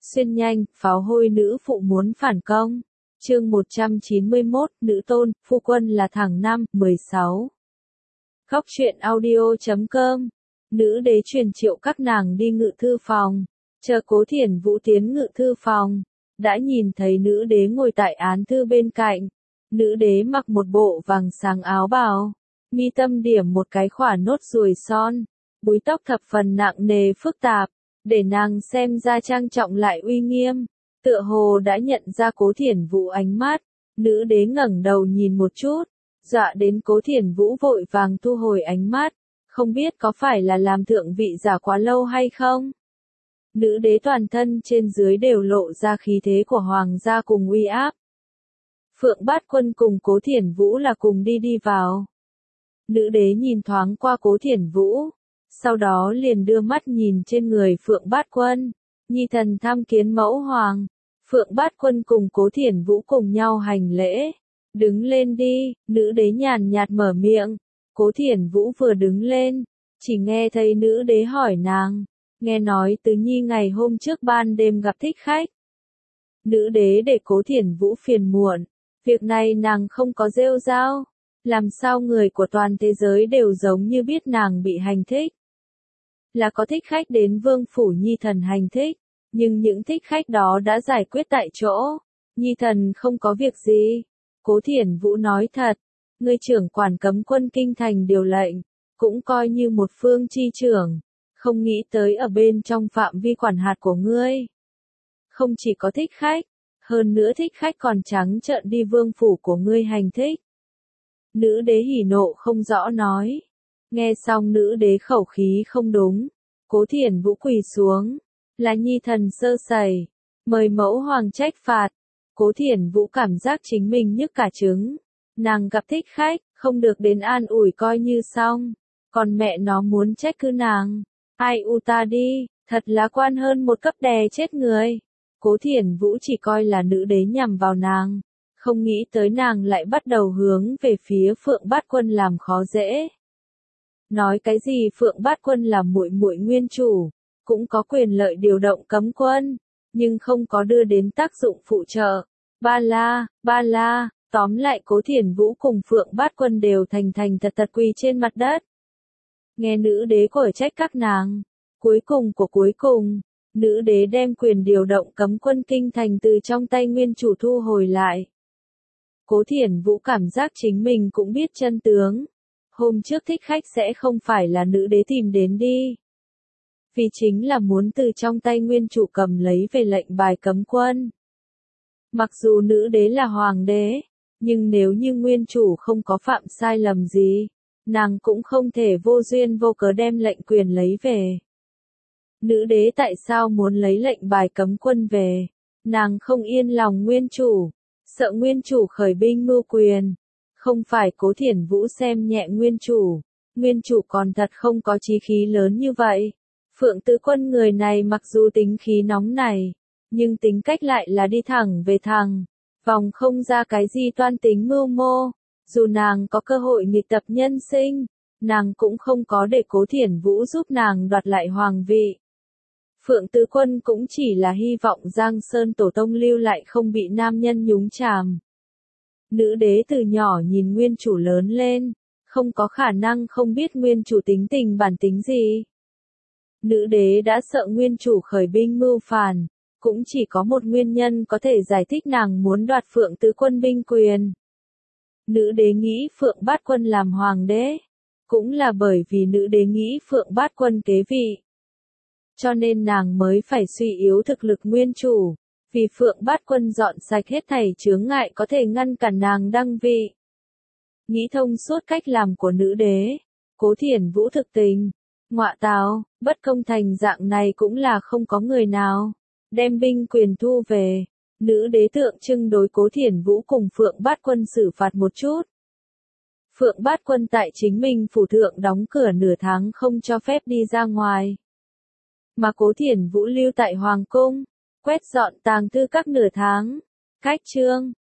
Xuyên nhanh, pháo hôi nữ phụ muốn phản công. Chương 191, nữ tôn, phu quân là thằng năm, 16. Góc truyện audio.com. Nữ đế truyền triệu các nàng đi ngự thư phòng. Chờ Cố Thiển Vũ tiến ngự thư phòng, đã nhìn thấy nữ đế ngồi tại án thư bên cạnh. Nữ đế mặc một bộ vàng sáng áo bào, mi tâm điểm một cái khỏa nốt ruồi son, búi tóc thập phần nặng nề phức tạp, để nàng xem ra trang trọng lại uy nghiêm. Tựa hồ đã nhận ra Cố Thiển Vũ ánh mắt, nữ đế ngẩng đầu nhìn một chút, dọa đến Cố Thiển Vũ vội vàng thu hồi ánh mắt, không biết có phải là làm thượng vị giả quá lâu hay không. Nữ đế toàn thân trên dưới đều lộ ra khí thế của hoàng gia cùng uy áp. Phượng Bát Quân cùng Cố Thiển Vũ là cùng đi vào. Nữ đế nhìn thoáng qua Cố Thiển Vũ, sau đó liền đưa mắt nhìn trên người Phượng Bát Quân. Nhi thần tham kiến mẫu hoàng. Phượng Bát Quân cùng Cố Thiển Vũ cùng nhau hành lễ. Đứng lên đi, nữ đế nhàn nhạt mở miệng. Cố Thiển Vũ vừa đứng lên, chỉ nghe thấy nữ đế hỏi nàng, nghe nói Tứ Nhi ngày hôm trước ban đêm gặp thích khách. Nữ đế để Cố Thiển Vũ phiền muộn, việc này nàng không có rêu rao, làm sao người của toàn thế giới đều giống như biết nàng bị hành thích. Là có thích khách đến vương phủ Nhi thần hành thích, nhưng những thích khách đó đã giải quyết tại chỗ, Nhi thần không có việc gì. Cố Thiển Vũ nói thật, ngươi trưởng quản cấm quân kinh thành điều lệnh, cũng coi như một phương chi trưởng, không nghĩ tới ở bên trong phạm vi quản hạt của ngươi. Không chỉ có thích khách, hơn nữa thích khách còn trắng trợn đi vương phủ của ngươi hành thích. Nữ đế hỉ nộ không rõ nói. Nghe xong nữ đế khẩu khí không đúng, Cố Thiển Vũ quỳ xuống, là Nhi thần sơ sẩy, mời mẫu hoàng trách phạt. Cố Thiển Vũ cảm giác chính mình nhức cả trứng, nàng gặp thích khách, không được đến an ủi coi như xong, còn mẹ nó muốn trách cứ nàng. Ai u ta đi, thật là quan hơn một cấp đè chết người. Cố Thiển Vũ chỉ coi là nữ đế nhằm vào nàng, không nghĩ tới nàng lại bắt đầu hướng về phía Phượng Bát Quân làm khó dễ. Nói cái gì Phượng Bát Quân là muội muội nguyên chủ, cũng có quyền lợi điều động cấm quân, nhưng không có đưa đến tác dụng phụ trợ. Ba la, tóm lại Cố Thiển Vũ cùng Phượng Bát Quân đều thành thật quỳ trên mặt đất. Nghe nữ đế quở trách các nàng, cuối cùng, nữ đế đem quyền điều động cấm quân kinh thành từ trong tay nguyên chủ thu hồi lại. Cố Thiển Vũ cảm giác chính mình cũng biết chân tướng. Hôm trước thích khách sẽ không phải là nữ đế tìm đến đi. Vì chính là muốn từ trong tay nguyên chủ cầm lấy về lệnh bài cấm quân. Mặc dù nữ đế là hoàng đế, nhưng nếu như nguyên chủ không có phạm sai lầm gì, nàng cũng không thể vô duyên vô cớ đem lệnh quyền lấy về. Nữ đế tại sao muốn lấy lệnh bài cấm quân về? Nàng không yên lòng nguyên chủ, sợ nguyên chủ khởi binh mưu quyền. Không phải Cố Thiển Vũ xem nhẹ nguyên chủ còn thật không có chí khí lớn như vậy. Phượng Tứ Quân người này mặc dù tính khí nóng này, nhưng tính cách lại là đi thẳng về thẳng, vòng không ra cái gì toan tính mưu mô. Dù nàng có cơ hội nghịch tập nhân sinh, nàng cũng không có để Cố Thiển Vũ giúp nàng đoạt lại hoàng vị. Phượng Tứ Quân cũng chỉ là hy vọng Giang Sơn tổ tông lưu lại không bị nam nhân nhúng chàm. Nữ đế từ nhỏ nhìn nguyên chủ lớn lên, không có khả năng không biết nguyên chủ tính tình bản tính gì. Nữ đế đã sợ nguyên chủ khởi binh mưu phản, cũng chỉ có một nguyên nhân có thể giải thích nàng muốn đoạt Phượng Tứ Quân binh quyền. Nữ đế nghĩ Phượng Bát Quân làm hoàng đế, cũng là bởi vì nữ đế nghĩ Phượng Bát Quân kế vị. Cho nên nàng mới phải suy yếu thực lực nguyên chủ, vì Phượng Bát Quân dọn sạch hết thảy chướng ngại có thể ngăn cản nàng đăng vị. Nghĩ thông suốt cách làm của nữ đế, Cố Thiển Vũ thực tình, ngọa tào, bất công thành dạng này cũng là không có người nào đem binh quyền thu về. Nữ đế tượng trưng đối Cố Thiển Vũ cùng Phượng Bát Quân xử phạt một chút. Phượng Bát Quân tại chính mình phủ thượng đóng cửa nửa tháng không cho phép đi ra ngoài, mà Cố Thiển Vũ lưu tại hoàng cung, quét dọn tàng thư các nửa tháng. Cách chương